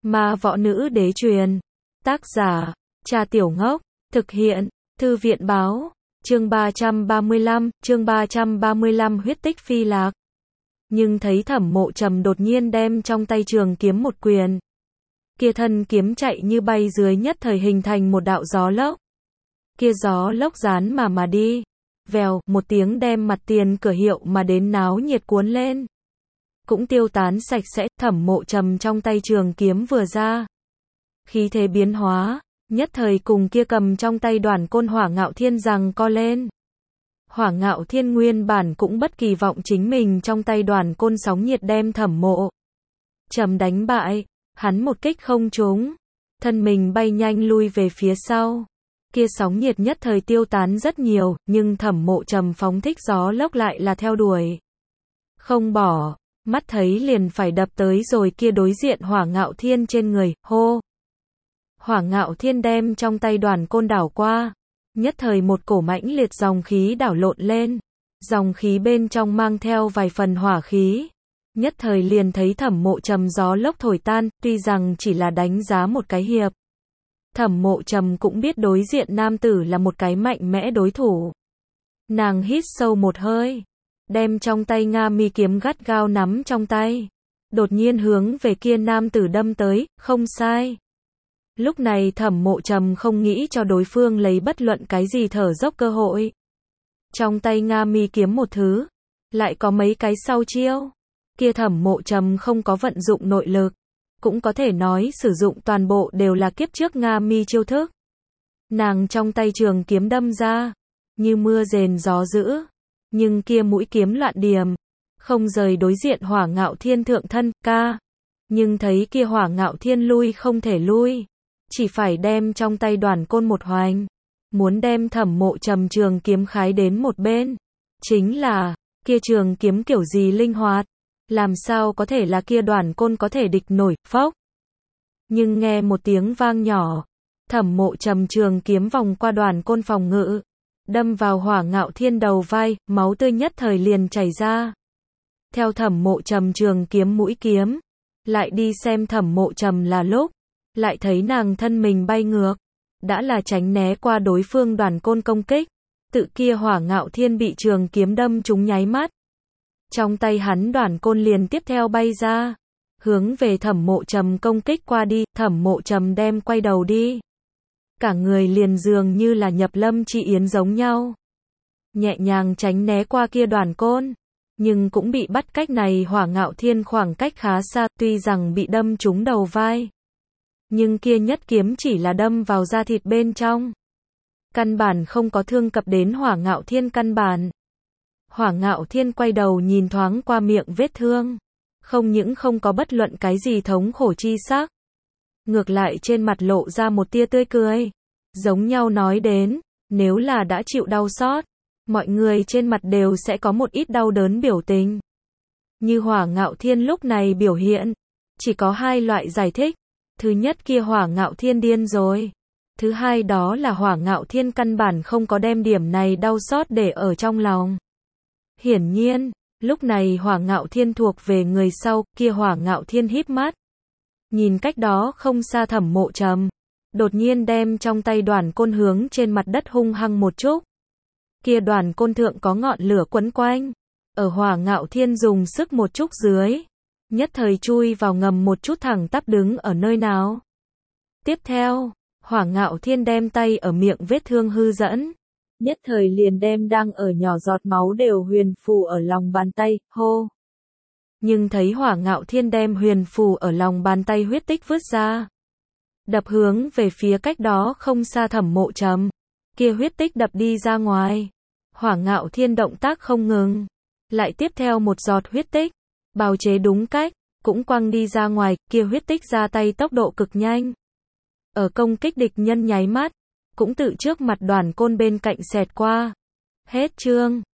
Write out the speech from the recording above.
Ma võ nữ đế truyền. Tác giả, Trà Tiểu Ngốc. Thực hiện, Thư viện báo. Chương 335, huyết tích phi lạc. Nhưng thấy Thẩm Mộ Trầm đột nhiên đem trong tay trường kiếm một quyền. Kia thân kiếm chạy như bay dưới nhất thời hình thành một đạo gió lốc. Kia gió lốc dán mà đi. Vèo, một tiếng đem mặt tiền cửa hiệu mà đến náo nhiệt cuốn lên. Cũng tiêu tán sạch sẽ. Thẩm Mộ Trầm trong tay trường kiếm vừa ra. Khí thế biến hóa, nhất thời cùng kia cầm trong tay Đoản Côn Hỏa Ngạo Thiên giằng co lên. Hỏa Ngạo Thiên nguyên bản cũng bất kỳ vọng chính mình trong tay Đoản Côn sóng nhiệt đem Thẩm Mộ Trầm đánh bại, hắn một kích không trúng, thân mình bay nhanh lui về phía sau. Kia sóng nhiệt nhất thời tiêu tán rất nhiều, nhưng Thẩm Mộ Trầm phóng thích gió lốc lại là theo đuổi. Không bỏ, mắt thấy liền phải đập tới rồi kia đối diện Hỏa Ngạo Thiên trên người, hô. Hỏa Ngạo Thiên đem trong tay Đoản Côn đảo qua, nhất thời một cổ mãnh liệt dòng khí đảo lộn lên, dòng khí bên trong mang theo vài phần hỏa khí, nhất thời liền thấy Thẩm Mộ Trầm gió lốc thổi tan, tuy rằng chỉ là đánh giá một cái hiệp. Thẩm Mộ Trầm cũng biết đối diện nam tử là một cái mạnh mẽ đối thủ. Nàng hít sâu một hơi, đem trong tay Nga Mi kiếm gắt gao nắm trong tay, đột nhiên hướng về kia nam tử đâm tới, không sai. Lúc này Thẩm Mộ Trầm không nghĩ cho đối phương lấy bất luận cái gì thở dốc cơ hội. Trong tay Nga Mi kiếm một thứ, lại có mấy cái sau chiêu. Kia Thẩm Mộ Trầm không có vận dụng nội lực, cũng có thể nói sử dụng toàn bộ đều là kiếp trước Nga Mi chiêu thức. Nàng trong tay trường kiếm đâm ra, như mưa rền gió dữ, nhưng kia mũi kiếm loạn điểm, không rời đối diện Hỏa Ngạo Thiên thượng thân, ca. Nhưng thấy kia Hỏa Ngạo Thiên lui không thể lui, chỉ phải đem trong tay Đoản Côn một hoành, muốn đem Thẩm Mộ Trầm trường kiếm khái đến một bên. Chính là, kia trường kiếm kiểu gì linh hoạt, làm sao có thể là kia Đoản Côn có thể địch nổi, phốc. Nhưng nghe một tiếng vang nhỏ, Thẩm Mộ Trầm trường kiếm vòng qua Đoản Côn phòng ngự, đâm vào Hỏa Ngạo Thiên đầu vai, máu tươi nhất thời liền chảy ra. Theo Thẩm Mộ Trầm trường kiếm mũi kiếm, lại đi xem Thẩm Mộ Trầm là lúc, lại thấy nàng thân mình bay ngược, đã là tránh né qua đối phương Đoản Côn công kích, tự kia Hỏa Ngạo Thiên bị trường kiếm đâm trúng nháy mắt. Trong tay hắn Đoản Côn liền tiếp theo bay ra, hướng về Thẩm Mộ Trầm công kích qua đi, Thẩm Mộ Trầm đem quay đầu đi. Cả người liền dường như là nhập lâm chi yến giống nhau. Nhẹ nhàng tránh né qua kia Đoản Côn, nhưng cũng bị bắt cách này Hỏa Ngạo Thiên khoảng cách khá xa, tuy rằng bị đâm trúng đầu vai. Nhưng kia nhất kiếm chỉ là đâm vào da thịt bên trong. Căn bản không có thương cập đến Hỏa Ngạo Thiên căn bản. Hỏa Ngạo Thiên quay đầu nhìn thoáng qua miệng vết thương. Không những không có bất luận cái gì thống khổ chi sắc. Ngược lại trên mặt lộ ra một tia tươi cười. Giống nhau nói đến, nếu là đã chịu đau xót, mọi người trên mặt đều sẽ có một ít đau đớn biểu tình. Như Hỏa Ngạo Thiên lúc này biểu hiện, chỉ có hai loại giải thích. Thứ nhất kia Hỏa Ngạo Thiên điên rồi. Thứ hai đó là Hỏa Ngạo Thiên căn bản không có đem điểm này đau xót để ở trong lòng. Hiển nhiên, lúc này Hỏa Ngạo Thiên thuộc về người sau, kia Hỏa Ngạo Thiên híp mắt. Nhìn cách đó không xa Thẩm Mộ Trầm, đột nhiên đem trong tay Đoản Côn hướng trên mặt đất hung hăng một chút. Kia Đoản Côn thượng có ngọn lửa quấn quanh, ở Hỏa Ngạo Thiên dùng sức một chút dưới, nhất thời chui vào ngầm một chút thẳng tắp đứng ở nơi nào. Tiếp theo, Hỏa Ngạo Thiên đem tay ở miệng vết thương hư dẫn, nhất thời liền đem đang ở nhỏ giọt máu đều huyền phù ở lòng bàn tay, hô. Nhưng thấy Hỏa Ngạo Thiên đem huyền phù ở lòng bàn tay huyết tích vứt ra, đập hướng về phía cách đó không xa Thẩm Mộ Trầm, kia huyết tích đập đi ra ngoài. Hỏa Ngạo Thiên động tác không ngừng, lại tiếp theo một giọt huyết tích, bào chế đúng cách, cũng quăng đi ra ngoài, kia huyết tích ra tay tốc độ cực nhanh. Ở công kích địch nhân nháy mắt, cũng tự trước mặt Đoản Côn bên cạnh xẹt qua. Hết chương.